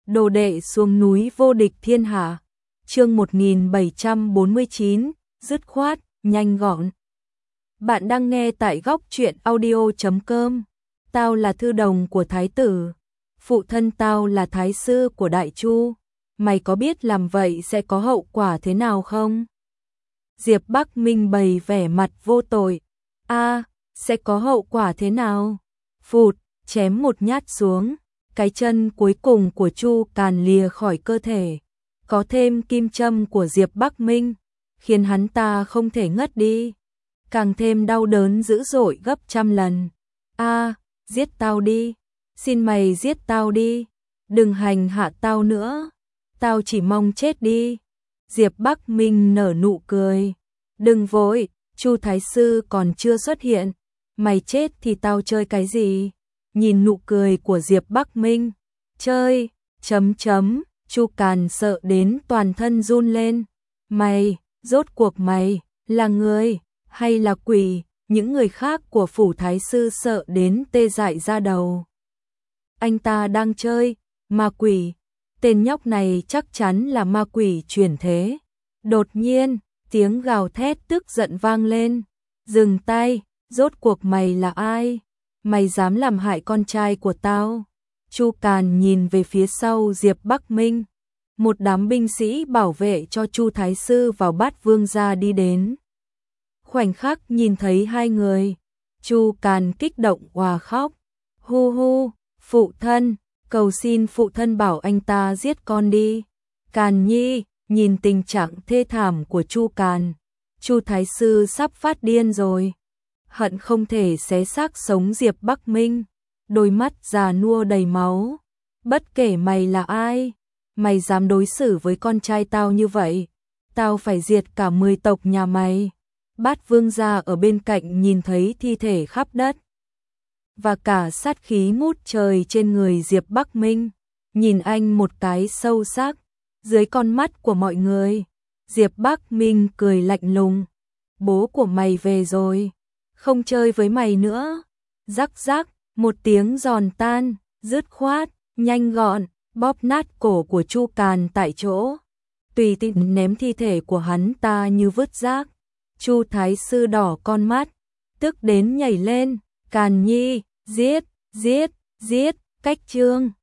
Đồ đệ xuống núi vô địch thiên hạ. Chương 1749, dứt khoát, nhanh gọn. Bạn đang nghe tại góc truyện audio.com. Tao là thư đồng của thái tử, phụ thân tao là thái sư của Đại Chu, mày có biết làm vậy sẽ có hậu quả thế nào không? Diệp Bắc Minh bày vẻ mặt vô tội. Sẽ có hậu quả thế nào? Phụt, chém một nhát xuống, cái chân cuối cùng của Chu Càn lìa khỏi cơ thể. Có thêm kim châm của Diệp Bắc Minh, khiến hắn ta không thể ngất đi. Càng thêm đau đớn dữ dội gấp trăm lần. Giết tao đi, xin mày giết tao đi, đừng hành hạ tao nữa, tao chỉ mong chết đi. Diệp Bắc Minh nở nụ cười. Đừng vội, Chu Thái Sư còn chưa xuất hiện, mày chết thì tao chơi cái gì? Nhìn nụ cười của Diệp Bắc Minh, chơi, Chu Càn sợ đến toàn thân run lên. Mày, rốt cuộc mày, là người, hay là quỷ? Những người khác của phủ thái sư sợ đến tê dại ra đầu. Anh ta đang chơi, ma quỷ, tên nhóc này chắc chắn là ma quỷ chuyển thế. Đột nhiên, tiếng gào thét tức giận vang lên. Dừng tay, rốt cuộc mày là ai? Mày dám làm hại con trai của tao? Chu Càn nhìn về phía sau Diệp Bắc Minh. Một đám binh sĩ bảo vệ cho Chu Thái Sư vào Bát Vương gia đi đến. Khoảnh khắc nhìn thấy hai người, Chu Càn kích động òa khóc. Hu hu, phụ thân, cầu xin phụ thân bảo anh ta giết con đi. Càn Nhi, nhìn tình trạng thê thảm của Chu Càn, Chu Thái Sư sắp phát điên rồi. Hận không thể xé xác sống Diệp Bắc Minh, đôi mắt già nua đầy máu. Bất kể mày là ai, mày dám đối xử với con trai tao như vậy, tao phải diệt cả 10 tộc nhà mày. Bát Vương gia ở bên cạnh nhìn thấy thi thể khắp đất và cả sát khí ngút trời trên người Diệp Bắc Minh, nhìn anh một cái sâu sắc. Dưới con mắt của mọi người, Diệp Bắc Minh cười lạnh lùng. Bố của mày về rồi, không chơi với mày nữa. Rắc rắc, một tiếng giòn tan, dứt khoát, nhanh gọn, bóp nát cổ của Chu Càn tại chỗ. Tùy tiện ném thi thể của hắn ta như vứt rác. Chu Thái Sư đỏ con mắt, tức đến nhảy lên. Càn Nhi, giết, cách chương.